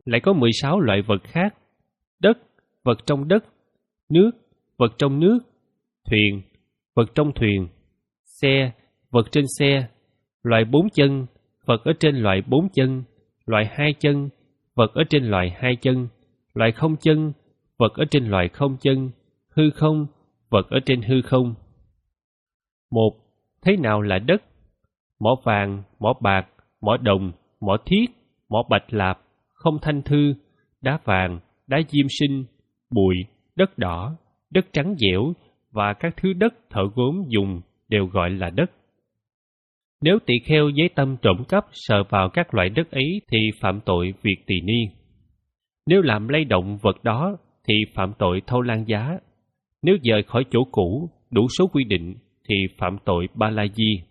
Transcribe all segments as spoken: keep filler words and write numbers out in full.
lại có mười sáu loại vật khác: đất, vật trong đất; nước, vật trong nước; thuyền, vật trong thuyền; xe, vật trên xe; loại bốn chân, vật ở trên loại bốn chân; loại hai chân, vật ở trên loại hai chân; loại không chân, vật ở trên loại không chân; hư không, vật ở trên hư không. Một. Thế nào là đất? Mỏ vàng, mỏ bạc, mỏ đồng, mỏ thiết, mỏ bạch lạp, không thanh thư, đá vàng, đá diêm sinh, bụi, đất đỏ, đất trắng dẻo và các thứ đất thợ gốm dùng đều gọi là đất. Nếu tỳ kheo với tâm trộm cắp sờ vào các loại đất ấy thì phạm tội việc tỳ ni. Nếu làm lay động vật đó thì phạm tội thâu lan giá. Nếu dời khỏi chỗ cũ đủ số quy định thì phạm tội ba la di.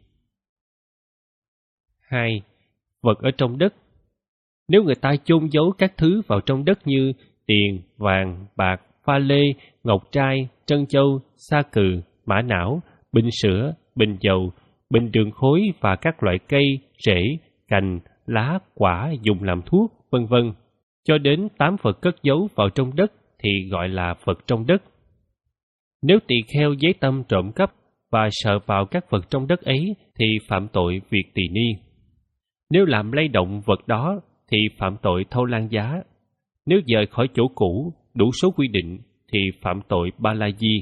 Hai. Vật ở trong đất. Nếu người ta chôn giấu các thứ vào trong đất như tiền, vàng, bạc, pha lê, ngọc trai, trân châu, sa cừ, mã não, bình sữa, bình dầu, bình đường khối và các loại cây, rễ, cành, lá, quả dùng làm thuốc, vân vân, cho đến tám vật cất giấu vào trong đất thì gọi là vật trong đất. Nếu tỳ kheo với tâm trộm cắp và sờ vào các vật trong đất ấy thì phạm tội việc tỳ ni. Nếu làm lay động vật đó thì phạm tội thâu lan giá. Nếu dời khỏi chỗ cũ đủ số quy định thì phạm tội ba la di.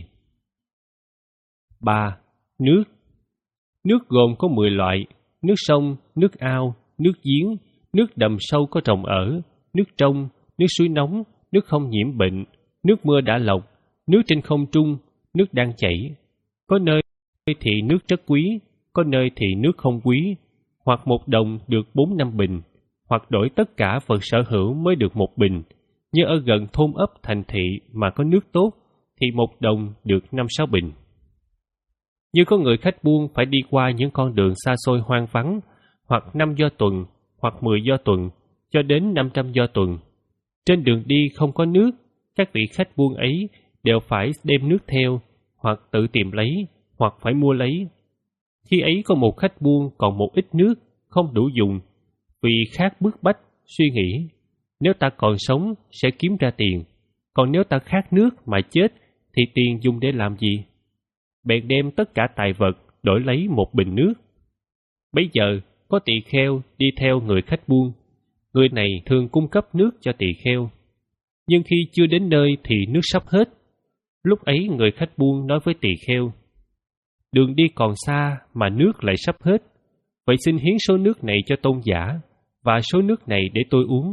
Ba. Nước. Nước gồm có mười loại: nước sông, nước ao, nước giếng, nước đầm sâu có trồng ở, nước trong, nước suối nóng, nước không nhiễm bệnh, nước mưa đã lọc, nước trên không trung, nước đang chảy. Có nơi thì nước rất quý, có nơi thì nước không quý, hoặc một đồng được bốn năm bình, hoặc đổi tất cả vật sở hữu mới được một bình. Như ở gần thôn ấp thành thị mà có nước tốt, thì một đồng được năm sáu bình. Như có người khách buôn phải đi qua những con đường xa xôi hoang vắng, hoặc năm do tuần, hoặc mười do tuần, cho đến năm trăm do tuần. Trên đường đi không có nước, các vị khách buôn ấy đều phải đem nước theo, hoặc tự tìm lấy, hoặc phải mua lấy. Khi ấy có một khách buôn còn một ít nước, không đủ dùng, vì khát bức bách, suy nghĩ, nếu ta còn sống sẽ kiếm ra tiền, còn nếu ta khát nước mà chết thì tiền dùng để làm gì? Bèn đem tất cả tài vật đổi lấy một bình nước. Bấy giờ có tỳ kheo đi theo người khách buôn. Người này thường cung cấp nước cho tỳ kheo. Nhưng khi chưa đến nơi thì nước sắp hết. Lúc ấy người khách buôn nói với tỳ kheo: đường đi còn xa mà nước lại sắp hết, vậy xin hiến số nước này cho tôn giả, và số nước này để tôi uống.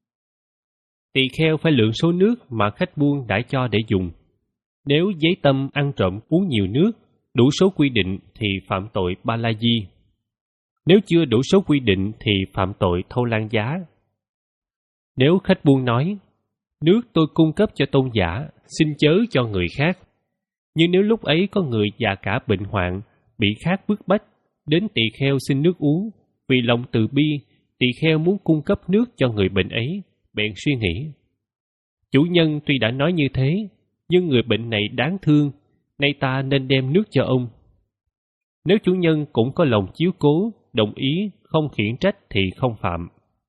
Tỳ kheo phải lượng số nước mà khách buôn đã cho để dùng. Nếu giấy tâm ăn trộm uống nhiều nước, đủ số quy định thì phạm tội ba la di. Nếu chưa đủ số quy định thì phạm tội thâu lan giá. Nếu khách buôn nói: nước tôi cung cấp cho tôn giả, xin chớ cho người khác. Nhưng nếu lúc ấy có người già cả bệnh hoạn, bị khát bức bách, đến tỳ kheo xin nước uống, vì lòng từ bi, tỳ kheo muốn cung cấp nước cho người bệnh ấy, bèn suy nghĩ: chủ nhân tuy đã nói như thế, nhưng người bệnh này đáng thương, nay ta nên đem nước cho ông. Nếu chủ nhân cũng có lòng chiếu cố, đồng ý, không khiển trách thì không phạm.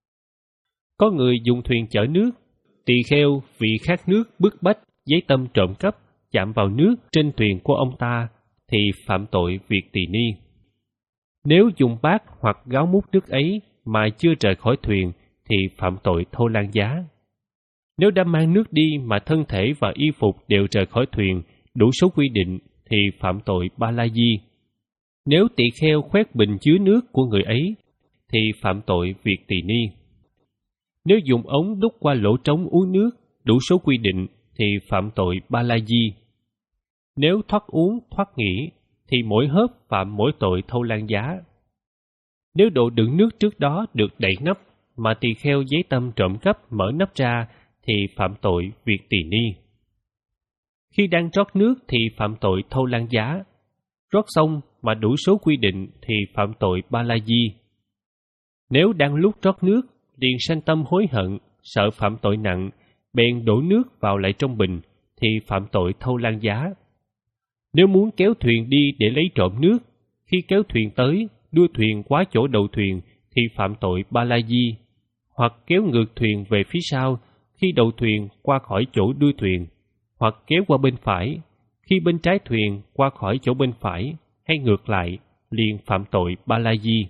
Có người dùng thuyền chở nước, tỳ kheo vì khát nước bức bách, giấy tâm trộm cắp, chạm vào nước trên thuyền của ông ta, thì phạm tội việc tỳ ni. Nếu dùng bát hoặc gáo múc nước ấy mà chưa rời khỏi thuyền, thì phạm tội thâu lan giá. Nếu đã mang nước đi mà thân thể và y phục đều rời khỏi thuyền, đủ số quy định, thì phạm tội ba la di. Nếu tỳ kheo khoét bình chứa nước của người ấy, thì phạm tội việc tỳ ni. Nếu dùng ống đút qua lỗ trống uống nước, đủ số quy định, thì phạm tội ba la di. Nếu thoát uống, thoát nghỉ, thì mỗi hớp phạm mỗi tội thâu lan giá. Nếu đồ đựng nước trước đó được đậy nắp, mà tỳ kheo giấy tâm trộm cắp mở nắp ra, thì phạm tội việc tỳ ni. Khi đang rót nước thì phạm tội thâu lan giá. Rót xong mà đủ số quy định thì phạm tội ba la di. Nếu đang lúc rót nước, liền sanh tâm hối hận, sợ phạm tội nặng, bèn đổ nước vào lại trong bình, thì phạm tội thâu lan giá. Nếu muốn kéo thuyền đi để lấy trộm nước, khi kéo thuyền tới, đưa thuyền quá chỗ đầu thuyền, thì phạm tội ba la di. hoặc kéo ngược thuyền về phía sau khi đầu thuyền qua khỏi chỗ đuôi thuyền, hoặc kéo qua bên phải khi bên trái thuyền qua khỏi chỗ bên phải, hay ngược lại, liền phạm tội ba la di.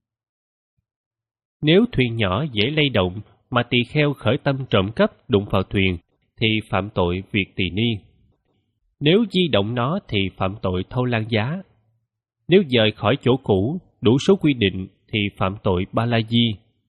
Nếu thuyền nhỏ dễ lay động mà tỳ kheo khởi tâm trộm cắp đụng vào thuyền, thì phạm tội việc tỳ ni. Nếu di động nó thì phạm tội thâu lan giá. Nếu dời khỏi chỗ cũ đủ số quy định thì phạm tội ba la di.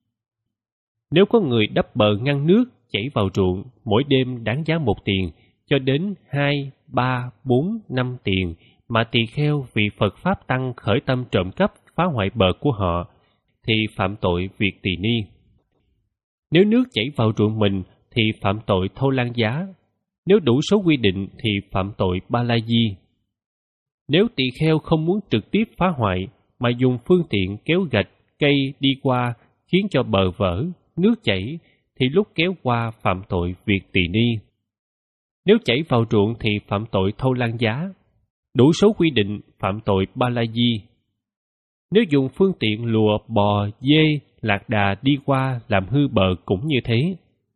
Nếu có người đắp bờ ngăn nước chảy vào ruộng mỗi đêm đáng giá một tiền cho đến hai, ba, bốn, năm tiền, mà tỳ kheo vì Phật Pháp Tăng khởi tâm trộm cắp phá hoại bờ của họ, thì phạm tội việc tỳ ni. Nếu nước chảy vào ruộng mình thì phạm tội thâu lan giá. Nếu đủ số quy định thì phạm tội ba la di. Nếu tỳ kheo không muốn trực tiếp phá hoại mà dùng phương tiện kéo gạch, cây đi qua khiến cho bờ vỡ, nước chảy, thì lúc kéo qua phạm tội việc tỳ ni. Nếu chảy vào ruộng thì phạm tội thâu lan giá. Đủ số quy định phạm tội ba la di. Nếu dùng phương tiện lùa, bò, dê, lạc đà đi qua làm hư bờ cũng như thế.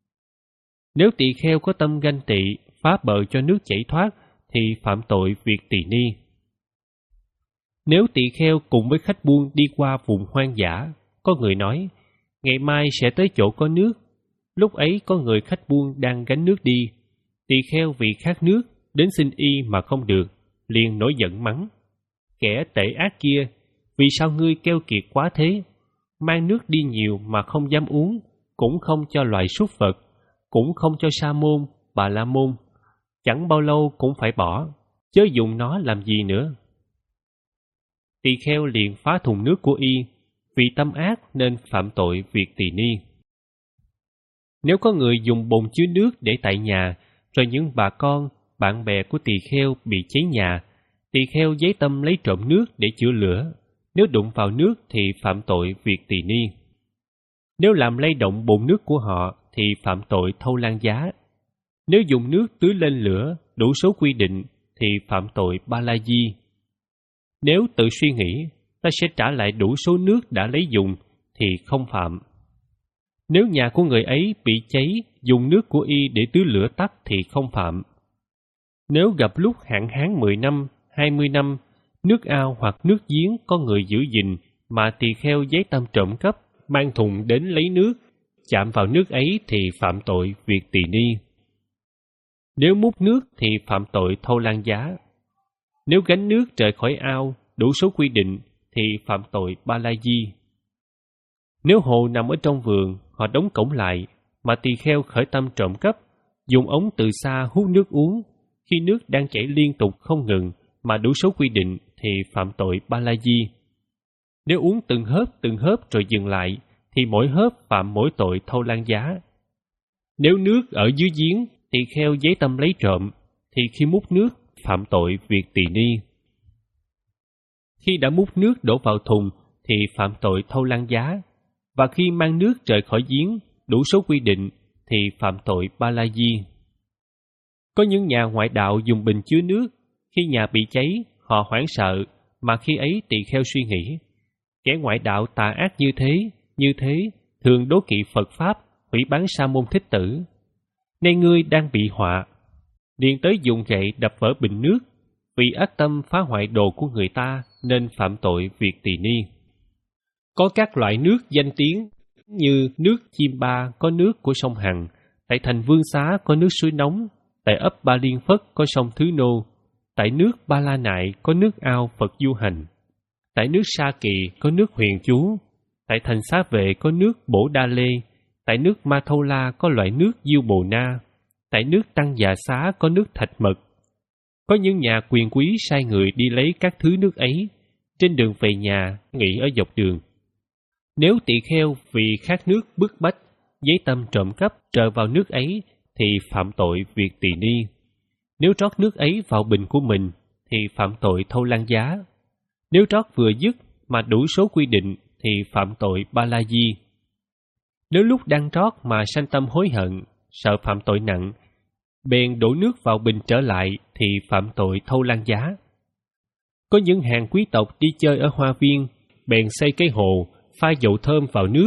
Nếu tỳ kheo có tâm ganh tị, phá bờ cho nước chảy thoát, thì phạm tội việc tỳ ni. Nếu tỳ kheo cùng với khách buôn đi qua vùng hoang dã, có người nói, ngày mai sẽ tới chỗ có nước. Lúc ấy có người khách buôn đang gánh nước đi. Tỳ kheo vì khát nước, đến xin y mà không được, liền nổi giận mắng. Kẻ tệ ác kia, vì sao ngươi keo kiệt quá thế? Mang nước đi nhiều mà không dám uống, cũng không cho loài súc vật, cũng không cho sa môn, bà la môn. Chẳng bao lâu cũng phải bỏ, chớ dùng nó làm gì nữa. Tỳ kheo liền phá thùng nước của y, vì tâm ác nên phạm tội việc tỳ ni. Nếu có người dùng bồn chứa nước để tại nhà, rồi những bà con, bạn bè của tỳ kheo bị cháy nhà, tỳ kheo giấy tâm lấy trộm nước để chữa lửa. Nếu đụng vào nước thì phạm tội việc tỳ ni. Nếu làm lay động bồn nước của họ thì phạm tội thâu lan giá. Nếu dùng nước tưới lên lửa đủ số quy định thì phạm tội ba la di. Nếu tự suy nghĩ ta sẽ trả lại đủ số nước đã lấy dùng thì không phạm. Nếu nhà của người ấy bị cháy, dùng nước của y để tưới lửa tắt thì không phạm. Nếu gặp lúc hạn hán mười năm, hai mươi năm, nước ao hoặc nước giếng có người giữ gìn mà tỳ kheo giấy tâm trộm cắp, mang thùng đến lấy nước, chạm vào nước ấy thì phạm tội việc tỳ ni. Nếu múc nước thì phạm tội thâu lan giá. Nếu gánh nước rời khỏi ao đủ số quy định thì phạm tội ba la di. Nếu hồ nằm ở trong vườn, họ đóng cổng lại, mà tỳ kheo khởi tâm trộm cắp, dùng ống từ xa hút nước uống, khi nước đang chảy liên tục không ngừng mà đủ số quy định thì phạm tội ba la di. Nếu uống từng hớp từng hớp rồi dừng lại, thì mỗi hớp phạm mỗi tội thâu lan giá. Nếu nước ở dưới giếng, tỳ kheo giấy tâm lấy trộm, thì khi múc nước phạm tội việc tỳ ni. Khi đã múc nước đổ vào thùng thì phạm tội thâu lan giá, và khi mang nước rời khỏi giếng đủ số quy định thì phạm tội ba la di. Có những nhà ngoại đạo dùng bình chứa nước, khi nhà bị cháy họ hoảng sợ, mà khi ấy tỳ kheo suy nghĩ, kẻ ngoại đạo tà ác như thế, như thế thường đố kỵ Phật Pháp, hủy bán sa môn Thích Tử. Nay ngươi đang bị họa, liền tới dùng gậy đập vỡ bình nước, vì ác tâm phá hoại đồ của người ta nên phạm tội việc tỳ ni. Có các loại nước danh tiếng như nước Chim Ba có nước của sông Hằng, tại thành Vương Xá có nước suối nóng, tại ấp Ba Liên Phất có sông Thứ Nô, tại nước Ba La Nại có nước ao Phật Du Hành, tại nước Sa Kỳ có nước Huyền Chú, tại thành Xá Vệ có nước Bổ Đa Lê, tại nước Ma Thâu La có loại nước Diêu Bồ Na, tại nước Tăng Già Xá có nước Thạch Mật. Có những nhà quyền quý sai người đi lấy các thứ nước ấy, trên đường về nhà nghỉ ở dọc đường. Nếu tỳ kheo vì khát nước bức bách, giấy tâm trộm cắp trở vào nước ấy thì phạm tội việc tỳ ni. Nếu trót nước ấy vào bình của mình thì phạm tội thâu lan giá. Nếu trót vừa dứt mà đủ số quy định thì phạm tội ba la di. Nếu lúc đang trót mà sanh tâm hối hận, sợ phạm tội nặng, bèn đổ nước vào bình trở lại thì phạm tội thâu lan giá. Có những hàng quý tộc đi chơi ở hoa viên, bèn xây cái hồ, pha dầu thơm vào nước,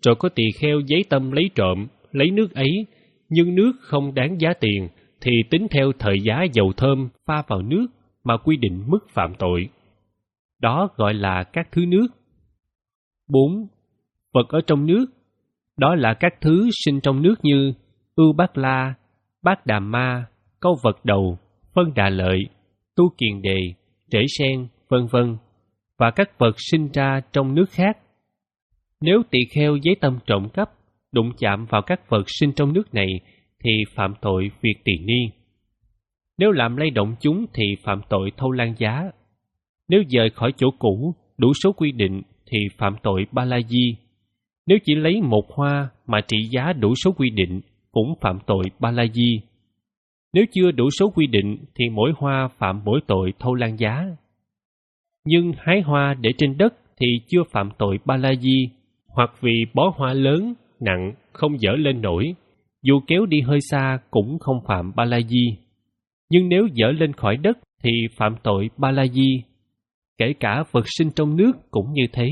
rồi có tỳ kheo giấy tâm lấy trộm, lấy nước ấy, nhưng nước không đáng giá tiền, thì tính theo thời giá dầu thơm pha vào nước mà quy định mức phạm tội. Đó gọi là các thứ nước. bốn. Vật ở trong nước. Đó là các thứ sinh trong nước như ưu bát la, bát đàm ma, câu vật đầu, phân đà lợi, tu kiền đề, trễ sen, vân vân, và các vật sinh ra trong nước khác. Nếu tỳ kheo giấy tâm trộm cắp, đụng chạm vào các vật sinh trong nước này, thì phạm tội việc tỳ ni. Nếu làm lay động chúng thì phạm tội thâu lan giá. Nếu dời khỏi chỗ cũ, đủ số quy định thì phạm tội ba la di. Nếu chỉ lấy một hoa mà trị giá đủ số quy định, cũng phạm tội ba la di. Nếu chưa đủ số quy định thì mỗi hoa phạm mỗi tội thâu lan giá. Nhưng hái hoa để trên đất thì chưa phạm tội ba la di, hoặc vì bó hoa lớn, nặng, không dỡ lên nổi, dù kéo đi hơi xa cũng không phạm ba la di. Nhưng nếu dỡ lên khỏi đất thì phạm tội ba la di. Kể cả vật sinh trong nước cũng như thế.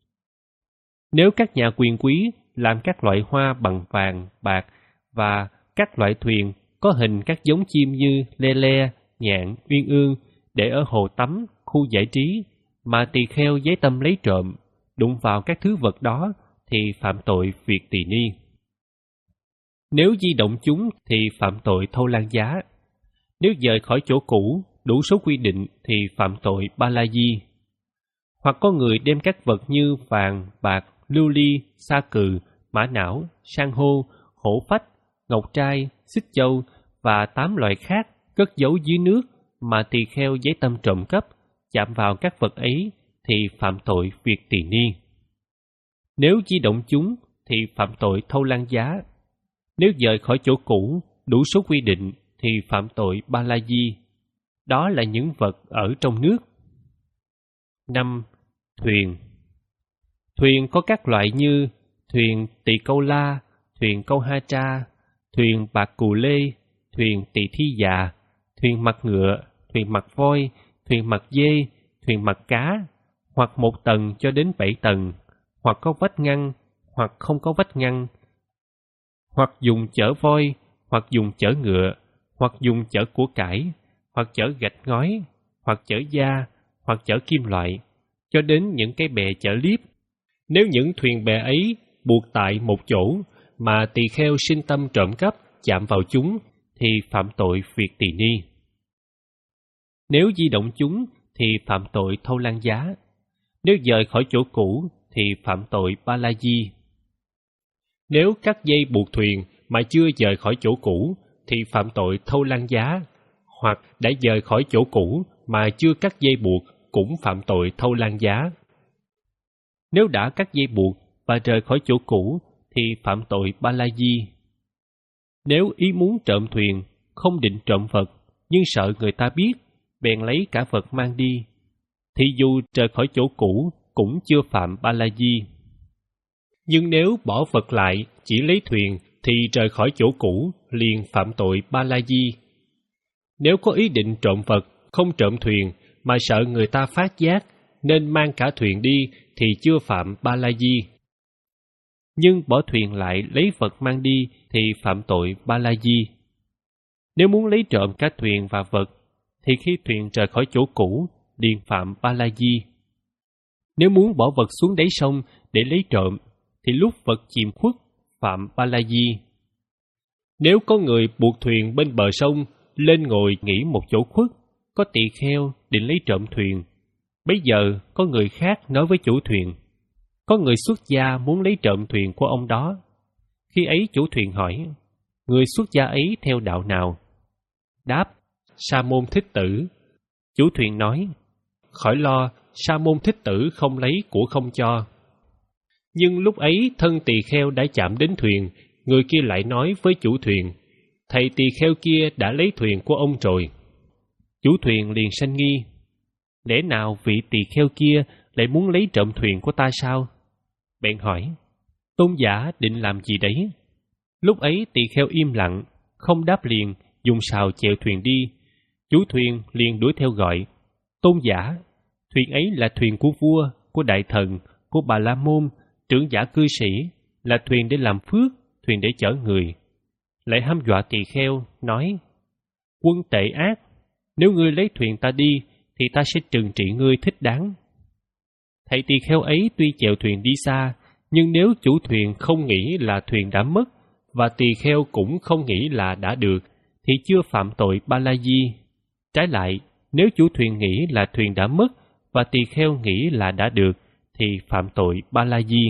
Nếu các nhà quyền quý làm các loại hoa bằng vàng, bạc và các loại thuyền có hình các giống chim như le le, nhạn, uyên ương để ở hồ tắm, khu giải trí, mà tỳ kheo giấy tâm lấy trộm, đụng vào các thứ vật đó thì phạm tội việc tỳ ni. Nếu di động chúng thì phạm tội thâu lan giá. Nếu dời khỏi chỗ cũ, đủ số quy định thì phạm tội ba la di. Hoặc có người đem các vật như vàng, bạc, lưu ly, sa cừ, mã não, san hô, hổ phách, ngọc trai, xích châu và tám loại khác cất giấu dưới nước mà tỳ kheo giấy tâm trộm cắp, chạm vào các vật ấy thì phạm tội việc tỳ ni. Nếu di động chúng thì phạm tội thâu lan giá. Nếu dời khỏi chỗ cũ, đủ số quy định thì phạm tội ba la di. Đó là những vật ở trong nước. năm. Thuyền. Thuyền có các loại như thuyền tỳ câu la, thuyền câu ha tra, thuyền bạc cù lê, thuyền tỳ thi già, thuyền mặt ngựa, thuyền mặt voi, thuyền mặt dê, thuyền mặt cá, hoặc một tầng cho đến bảy tầng, hoặc có vách ngăn, hoặc không có vách ngăn, hoặc dùng chở voi, hoặc dùng chở ngựa, hoặc dùng chở của cải, hoặc chở gạch ngói, hoặc chở da, hoặc chở kim loại, cho đến những cái bè chở liếp. Nếu những thuyền bè ấy buộc tại một chỗ mà tỳ kheo sinh tâm trộm cắp chạm vào chúng thì phạm tội việc tỳ ni. Nếu di động chúng thì phạm tội thâu lan giá. Nếu dời khỏi chỗ cũ thì phạm tội ba la di. Nếu cắt dây buộc thuyền mà chưa dời khỏi chỗ cũ thì phạm tội thâu lan giá, hoặc đã dời khỏi chỗ cũ mà chưa cắt dây buộc cũng phạm tội thâu lan giá. Nếu đã cắt dây buộc và rời khỏi chỗ cũ thì phạm tội ba la di. Nếu ý muốn trộm thuyền, không định trộm vật, nhưng sợ người ta biết, bèn lấy cả vật mang đi, thì dù rời khỏi chỗ cũ cũng chưa phạm ba la di. Nhưng nếu bỏ vật lại, chỉ lấy thuyền, thì rời khỏi chỗ cũ liền phạm tội ba la di. Nếu có ý định trộm vật, không trộm thuyền, mà sợ người ta phát giác, nên mang cả thuyền đi thì chưa phạm ba la di. Nhưng bỏ thuyền lại lấy vật mang đi thì phạm tội ba la di. Nếu muốn lấy trộm cả thuyền và vật, thì khi thuyền rời khỏi chỗ cũ, liền phạm ba la di. Nếu muốn bỏ vật xuống đáy sông để lấy trộm, thì lúc vật chìm khuất, phạm ba la di. Nếu có người buộc thuyền bên bờ sông, lên ngồi nghỉ một chỗ khuất, có tỳ kheo định lấy trộm thuyền. Bấy giờ có người khác nói với chủ thuyền, có người xuất gia muốn lấy trộm thuyền của ông đó. Khi ấy chủ thuyền hỏi, người xuất gia ấy theo đạo nào? Đáp, Sa môn Thích Tử. Chủ thuyền nói, khỏi lo, Sa môn Thích Tử không lấy của không cho. Nhưng lúc ấy thân tỳ kheo đã chạm đến thuyền, người kia lại nói với chủ thuyền, thầy tỳ kheo kia đã lấy thuyền của ông rồi. Chủ thuyền liền sanh nghi, lẽ nào vị tỳ kheo kia lại muốn lấy trộm thuyền của ta sao? Bèn hỏi, tôn giả định làm gì đấy? Lúc ấy tỳ kheo im lặng, không đáp liền, dùng sào chèo thuyền đi. Chủ thuyền liền đuổi theo gọi, tôn giả, thuyền ấy là thuyền của vua, của đại thần, của Bà La Môn, trưởng giả cư sĩ. là thuyền để làm phước, thuyền để chở người. Lại hăm dọa tỳ kheo, nói: Quân tệ ác, nếu ngươi lấy thuyền ta đi, thì ta sẽ trừng trị ngươi thích đáng. Thầy tỳ kheo ấy tuy chèo thuyền đi xa, nhưng nếu chủ thuyền không nghĩ là thuyền đã mất, và tỳ kheo cũng không nghĩ là đã được, thì chưa phạm tội ba la di. Trái lại, nếu chủ thuyền nghĩ là thuyền đã mất, và tỳ kheo nghĩ là đã được, thì phạm tội ba la di.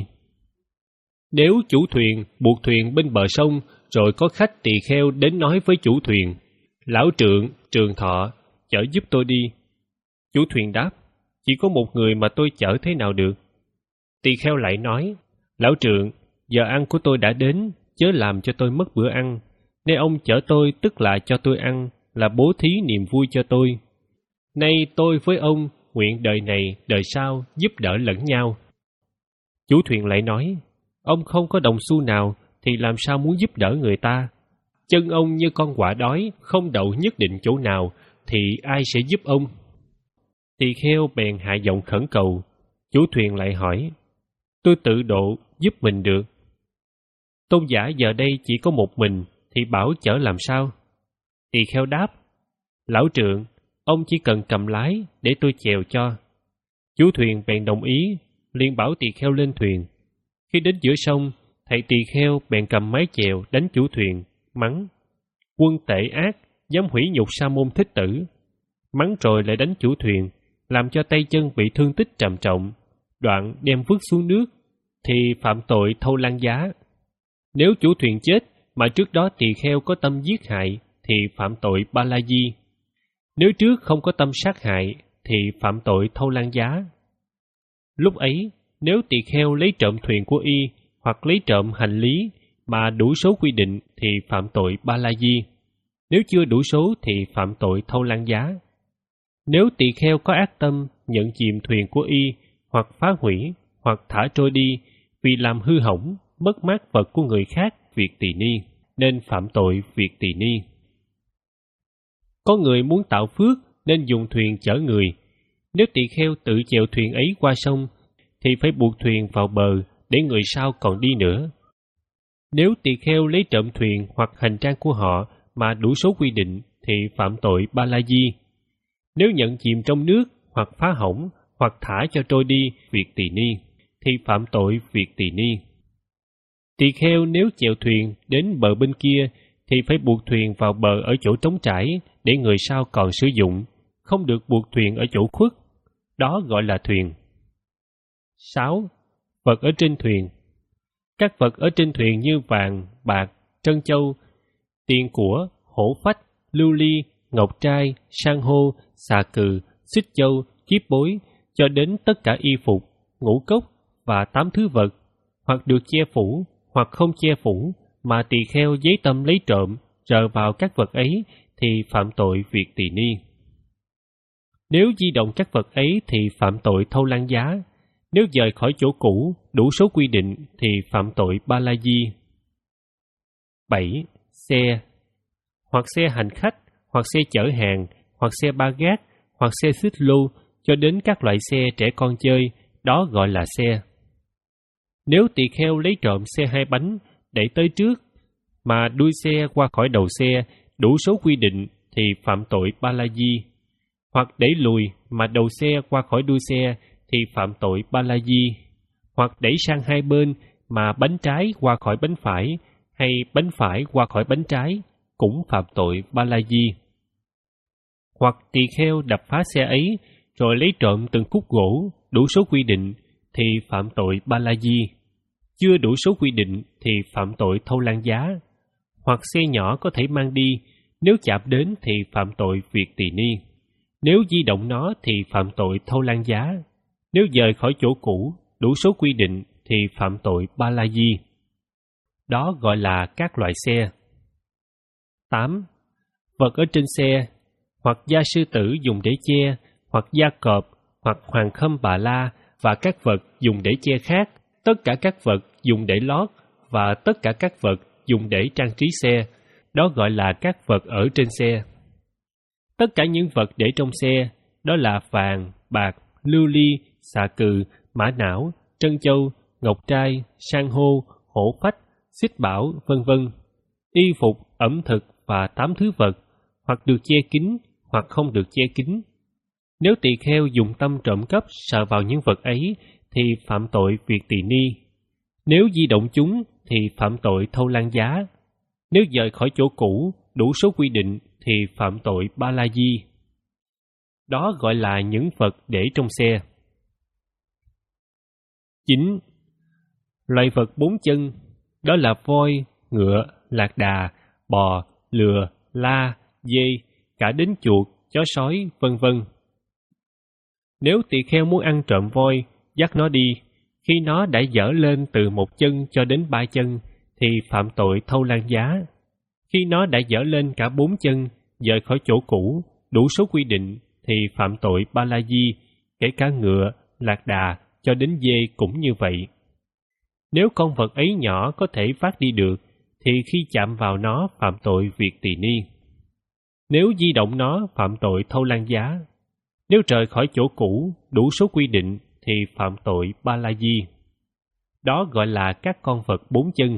Nếu chủ thuyền buộc thuyền bên bờ sông, rồi có khách tỳ kheo đến nói với chủ thuyền: Lão trượng, trường thọ, chở giúp tôi đi. Chủ thuyền đáp: Chỉ có một người mà tôi chở thế nào được? Tỳ kheo lại nói: Lão trượng, giờ ăn của tôi đã đến, chớ làm cho tôi mất bữa ăn. Nay ông chở tôi tức là cho tôi ăn, là bố thí niềm vui cho tôi. Nay tôi với ông nguyện đời này, đời sau giúp đỡ lẫn nhau. Chủ thuyền lại nói: Ông không có đồng xu nào, thì làm sao muốn giúp đỡ người ta? Chân ông như con quạ đói, không đậu nhất định chỗ nào, thì ai sẽ giúp ông? Tỳ kheo bèn hạ giọng khẩn cầu. Chủ thuyền lại hỏi: Tôi tự độ giúp mình được. Tôn giả giờ đây chỉ có một mình, thì bảo chở làm sao? Tỳ kheo đáp: Lão trượng, ông chỉ cần cầm lái để tôi chèo cho. Chủ thuyền bèn đồng ý, liền bảo tỳ kheo lên thuyền. Khi đến giữa sông, thầy tỳ kheo bèn cầm mái chèo đánh chủ thuyền, mắng: Quân tệ ác, dám hủy nhục sa môn thích tử. Mắng rồi lại đánh chủ thuyền, làm cho tay chân bị thương tích trầm trọng, đoạn đem vứt xuống nước, thì phạm tội thâu lan giá. Nếu chủ thuyền chết mà trước đó tỳ kheo có tâm giết hại, thì phạm tội ba la di. Nếu trước không có tâm sát hại, thì phạm tội thâu lan giá. Lúc ấy, nếu tỳ kheo lấy trộm thuyền của y, hoặc lấy trộm hành lý mà đủ số quy định, thì phạm tội ba la di. Nếu chưa đủ số thì phạm tội thâu lan giá. Nếu tỳ kheo có ác tâm nhận chìm thuyền của y, hoặc phá hủy, hoặc thả trôi đi, vì làm hư hỏng, mất mát vật của người khác việc tỳ ni, nên phạm tội việc tỳ ni. Có người muốn tạo phước nên dùng thuyền chở người. Nếu tỳ kheo tự chèo thuyền ấy qua sông, thì phải buộc thuyền vào bờ để người sau còn đi nữa. Nếu tỳ kheo lấy trộm thuyền hoặc hành trang của họ mà đủ số quy định, thì phạm tội ba la di. Nếu nhận chìm trong nước, hoặc phá hỏng, hoặc thả cho trôi đi việc tỳ ni, thì phạm tội việc tỳ ni. Tỳ kheo nếu chèo thuyền đến bờ bên kia, thì phải buộc thuyền vào bờ ở chỗ trống trải để người sau còn sử dụng, không được buộc thuyền ở chỗ khuất. Đó gọi là thuyền. sáu. Vật ở trên thuyền. Các vật ở trên thuyền như vàng, bạc, trân châu, tiền của, hổ phách, lưu ly, ngọc trai, san hô, xà cừ, xích châu, kiếp bối, cho đến tất cả y phục, ngũ cốc và tám thứ vật, hoặc được che phủ, hoặc không che phủ, mà tỳ kheo giấy tâm lấy trộm, rờ vào các vật ấy, thì phạm tội việc tỳ ni. Nếu di động các vật ấy thì phạm tội thâu lan giá. Nếu dời khỏi chỗ cũ, đủ số quy định, thì phạm tội ba la di. bảy. Xe. Hoặc xe hành khách, hoặc xe chở hàng, hoặc xe ba gác, hoặc xe xích lô, cho đến các loại xe trẻ con chơi, đó gọi là xe. Nếu tỳ kheo lấy trộm xe hai bánh, đẩy tới trước, mà đuôi xe qua khỏi đầu xe, đủ số quy định, thì phạm tội ba la di. Hoặc đẩy lùi, mà đầu xe qua khỏi đuôi xe, thì phạm tội ba la di. Hoặc đẩy sang hai bên, mà bánh trái qua khỏi bánh phải, hay bánh phải qua khỏi bánh trái, cũng phạm tội ba la di. Hoặc tỳ kheo đập phá xe ấy, rồi lấy trộm từng khúc gỗ, đủ số quy định, thì phạm tội ba la di. Chưa đủ số quy định, thì phạm tội thâu lan giá. Hoặc xe nhỏ có thể mang đi, nếu chạm đến thì phạm tội việc tỳ ni. Nếu di động nó thì phạm tội thâu lan giá. Nếu dời khỏi chỗ cũ, đủ số quy định, thì phạm tội ba la di. Đó gọi là các loại xe. tám. Vật ở trên xe, hoặc da sư tử dùng để che, hoặc da cọp, hoặc hoàng khâm bà la, và các vật dùng để che khác, tất cả các vật dùng để lót, và tất cả các vật dùng để trang trí xe, đó gọi là các vật ở trên xe. Tất cả những vật để trong xe, đó là vàng, bạc, lưu ly, xà cừ, mã não, trân châu, ngọc trai, san hô, hổ phách, xích bảo, vân vân, y phục, ẩm thực và tám thứ vật, hoặc được che kín, hoặc không được che kín. Nếu tỳ kheo dùng tâm trộm cắp sờ vào những vật ấy, thì phạm tội việc tỳ ni. Nếu di động chúng, thì phạm tội thâu lan giá. Nếu rời khỏi chỗ cũ, đủ số quy định, thì phạm tội ba la di. Đó gọi là những vật để trong xe. chín. Loài vật bốn chân, đó là voi, ngựa, lạc đà, bò, lừa, la, dê, cả đến chuột, chó sói, vân vân. Nếu tỳ kheo muốn ăn trộm voi, dắt nó đi, khi nó đã dở lên từ một chân cho đến ba chân, thì phạm tội thâu lan giá. Khi nó đã dở lên cả bốn chân, rời khỏi chỗ cũ, đủ số quy định, thì phạm tội ba la di, kể cả ngựa, lạc đà, cho đến dê cũng như vậy. Nếu con vật ấy nhỏ có thể vác đi được, thì khi chạm vào nó phạm tội việc tỳ ni. Nếu di động nó phạm tội thâu lan giá. Nếu rời khỏi chỗ cũ, đủ số quy định, thì phạm tội ba la di. Đó gọi là các con vật bốn chân.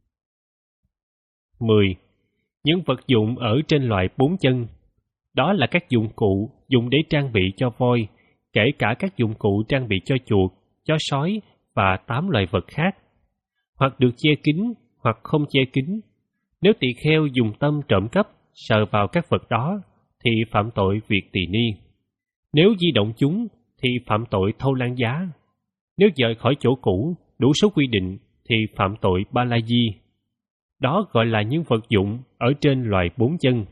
mười. Những vật dụng ở trên loài bốn chân, đó là các dụng cụ dùng để trang bị cho voi, kể cả các dụng cụ trang bị cho chuột, chó sói và tám loài vật khác, hoặc được che kín, hoặc không che kín. Nếu tỳ kheo dùng tâm trộm cắp sờ vào các vật đó, thì phạm tội việc tỳ ni. Nếu di động chúng, thì phạm tội thâu lan giá. Nếu rời khỏi chỗ cũ, đủ số quy định, thì phạm tội ba la di. Đó gọi là những vật dụng ở trên loài bốn chân.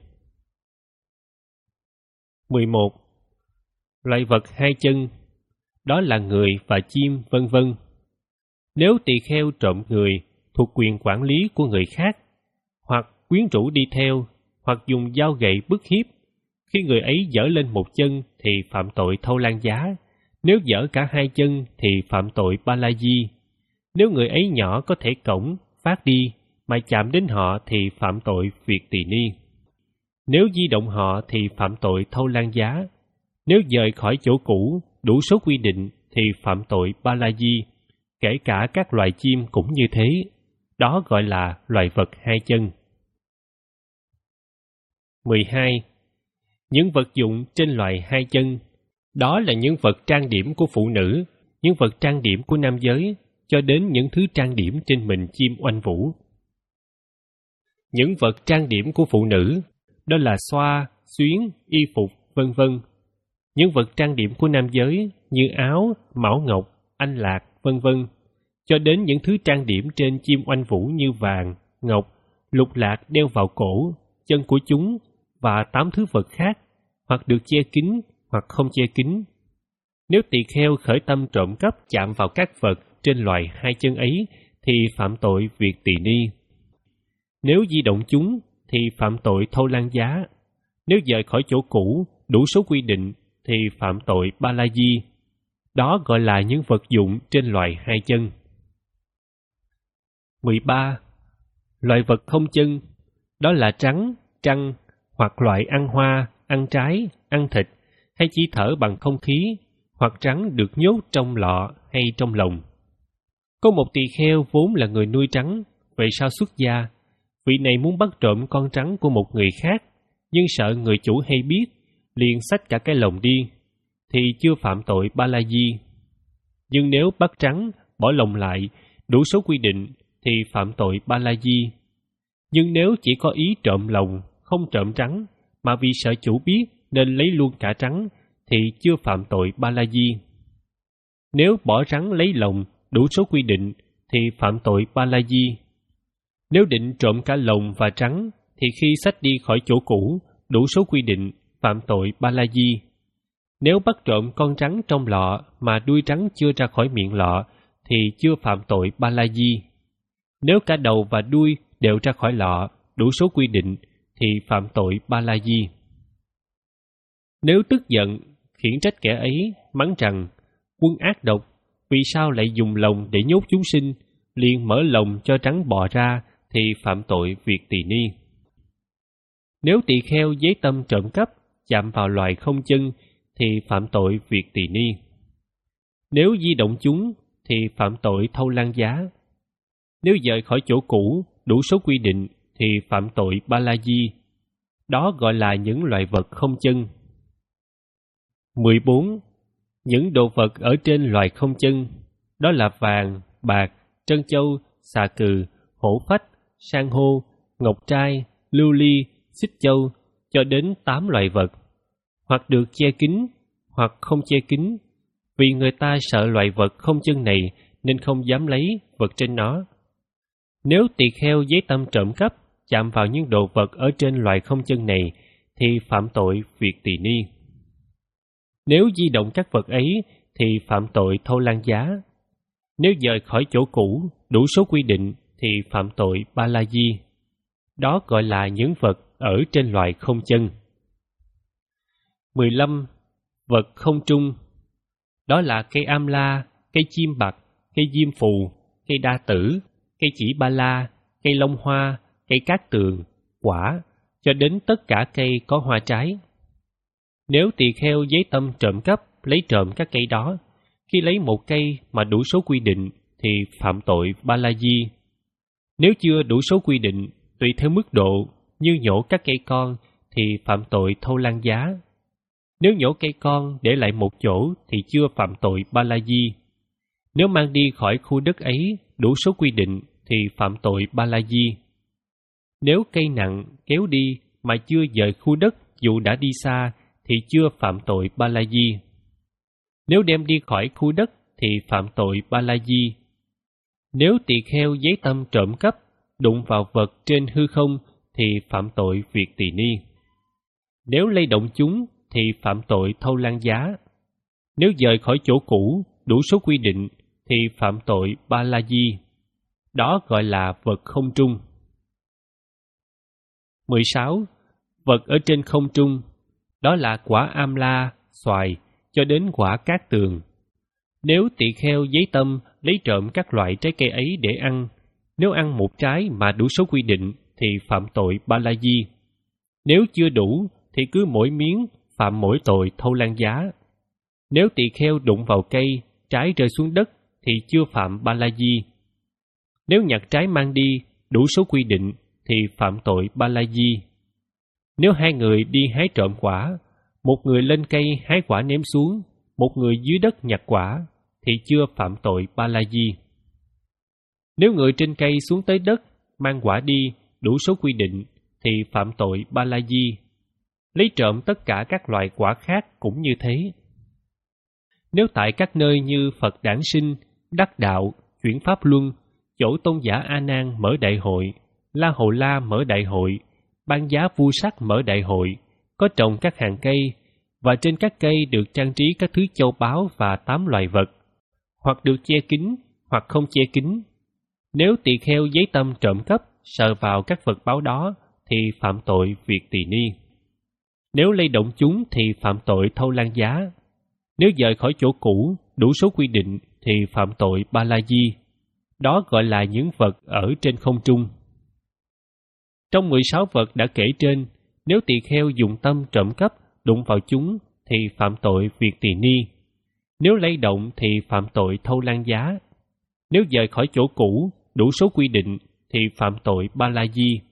mười một. Loài vật hai chân, đó là người và chim, vân vân. Nếu tỳ kheo trộm người thuộc quyền quản lý của người khác, hoặc quyến rũ đi theo, hoặc dùng dao gậy bức hiếp, khi người ấy dở lên một chân thì phạm tội thâu lan giá. Nếu dở cả hai chân thì phạm tội ba la di. Nếu người ấy nhỏ có thể cổng, phát đi, mà chạm đến họ thì phạm tội việc tỳ ni. Nếu di động họ thì phạm tội thâu lan giá. Nếu rời khỏi chỗ cũ, đủ số quy định thì phạm tội ba la di. Kể cả các loài chim cũng như thế. Đó gọi là loài vật hai chân. mười hai. Những vật dụng trên loài hai chân, đó là những vật trang điểm của phụ nữ, những vật trang điểm của nam giới, cho đến những thứ trang điểm trên mình chim oanh vũ. Những vật trang điểm của phụ nữ, đó là xoa, xuyến, y phục, vân vân. Những vật trang điểm của nam giới như áo, mão ngọc, anh lạc, vân vân, cho đến những thứ trang điểm trên chim oanh vũ như vàng, ngọc, lục lạc đeo vào cổ, chân của chúng và tám thứ vật khác, hoặc được che kín, hoặc không che kín. Nếu tỳ kheo khởi tâm trộm cắp chạm vào các vật trên loài hai chân ấy, thì phạm tội việc tỳ ni. Nếu di động chúng, thì phạm tội thâu lan giá. Nếu rời khỏi chỗ cũ, đủ số quy định, thì phạm tội ba la di. Đó gọi là những vật dụng trên loài hai chân. mười ba. Loài vật không chân, đó là trắng, trăng, hoặc loại ăn hoa, ăn trái, ăn thịt, hay chỉ thở bằng không khí, hoặc trắng được nhốt trong lọ hay trong lồng. Có một tỳ kheo vốn là người nuôi trắng, về sau xuất gia, vị này muốn bắt trộm con trắng của một người khác, nhưng sợ người chủ hay biết, liền xách cả cái lồng đi, thì chưa phạm tội ba la di. Nhưng nếu bắt trắng, bỏ lồng lại, đủ số quy định, thì phạm tội ba la di. Nhưng nếu chỉ có ý trộm lồng, không trộm trắng, mà vì sợ chủ biết nên lấy luôn cả trắng, thì chưa phạm tội ba la di. Nếu bỏ trắng lấy lồng, đủ số quy định, thì phạm tội ba la di. Nếu định trộm cả lồng và trắng, thì khi xách đi khỏi chỗ cũ, đủ số quy định, phạm tội ba la di. Nếu bắt trộm con trắng trong lọ mà đuôi trắng chưa ra khỏi miệng lọ, thì chưa phạm tội ba la di. Nếu cả đầu và đuôi đều ra khỏi lọ, đủ số quy định, thì phạm tội ba la di. Nếu tức giận, khiển trách kẻ ấy, mắng rằng, quân ác độc, vì sao lại dùng lồng để nhốt chúng sinh, liền mở lồng cho trắng bò ra, thì phạm tội việc tỳ ni. Nếu tỳ kheo giấy tâm trộm cắp, chạm vào loài không chân, thì phạm tội việc tỳ ni. Nếu di động chúng, thì phạm tội thâu lan giá. Nếu dời khỏi chỗ cũ đủ số quy định thì phạm tội ba la di. Đó gọi là những loại vật không chân. mười bốn. Những đồ vật ở trên loài không chân, đó là vàng, bạc, trân châu, xà cừ, hổ phách, san hô, ngọc trai, lưu ly, xích châu, cho đến tám loại vật, hoặc được che kín, hoặc không che kín, vì người ta sợ loại vật không chân này nên không dám lấy vật trên nó. Nếu tỳ kheo giấy tâm trộm cắp chạm vào những đồ vật ở trên loài không chân này thì phạm tội việc tỳ ni. Nếu di động các vật ấy thì phạm tội thâu lan giá. Nếu dời khỏi chỗ cũ đủ số quy định thì phạm tội ba la di. Đó gọi là những vật ở trên loài không chân. mười lăm. Vật không trung, đó là cây am la, cây chim bạc, cây diêm phù, cây đa tử, cây chỉ ba la, cây long hoa, cây cát tường, quả, cho đến tất cả cây có hoa trái. Nếu tỳ kheo giấy tâm trộm cắp lấy trộm các cây đó, khi lấy một cây mà đủ số quy định thì phạm tội ba la di. Nếu chưa đủ số quy định, tùy theo mức độ, như nhổ các cây con thì phạm tội thâu lan giá. Nếu nhổ cây con để lại một chỗ thì chưa phạm tội ba la di. Nếu mang đi khỏi khu đất ấy đủ số quy định thì phạm tội ba la di. Nếu cây nặng kéo đi mà chưa dời khu đất dù đã đi xa thì chưa phạm tội ba la di. Nếu đem đi khỏi khu đất thì phạm tội ba la di. Nếu tỳ kheo giấy tâm trộm cắp đụng vào vật trên hư không thì phạm tội việc tỳ ni. Nếu lay động chúng thì phạm tội thâu lan giá. Nếu dời khỏi chỗ cũ đủ số quy định thì phạm tội ba la di. Đó gọi là vật không trung. mười sáu. Vật ở trên không trung, đó là quả am la, xoài, cho đến quả cát tường. Nếu tỳ kheo giấy tâm lấy trộm các loại trái cây ấy để ăn, nếu ăn một trái mà đủ số quy định thì phạm tội ba la di. Nếu chưa đủ thì cứ mỗi miếng phạm mỗi tội thâu lan giá. Nếu tỳ kheo đụng vào cây, trái rơi xuống đất thì chưa phạm ba la di. Nếu nhặt trái mang đi đủ số quy định thì phạm tội ba la di. Nếu hai người đi hái trộm quả, một người lên cây hái quả ném xuống, một người dưới đất nhặt quả, thì chưa phạm tội ba la di. Nếu người trên cây xuống tới đất, mang quả đi đủ số quy định, thì phạm tội ba la di. Lấy trộm tất cả các loại quả khác cũng như thế. Nếu tại các nơi như Phật đản sinh, đắc đạo, chuyển pháp luân, chỗ tôn giả A Nan mở đại hội, La Hầu La mở đại hội, Ban Giá Vu Sắc mở đại hội, có trồng các hàng cây, và trên các cây được trang trí các thứ châu báu và tám loài vật, hoặc được che kín, hoặc không che kín. Nếu tỳ kheo giấy tâm trộm cắp, sờ vào các vật báu đó, thì phạm tội việc tỳ ni. Nếu lay động chúng thì phạm tội thâu lan giá. Nếu dời khỏi chỗ cũ, đủ số quy định thì phạm tội ba la di. Đó gọi là những vật ở trên không trung. Trong mười sáu vật đã kể trên, nếu tỳ kheo dùng tâm trộm cắp đụng vào chúng thì phạm tội việc tỳ ni. Nếu lay động thì phạm tội thâu lan giá. Nếu dời khỏi chỗ cũ, đủ số quy định thì phạm tội ba la di.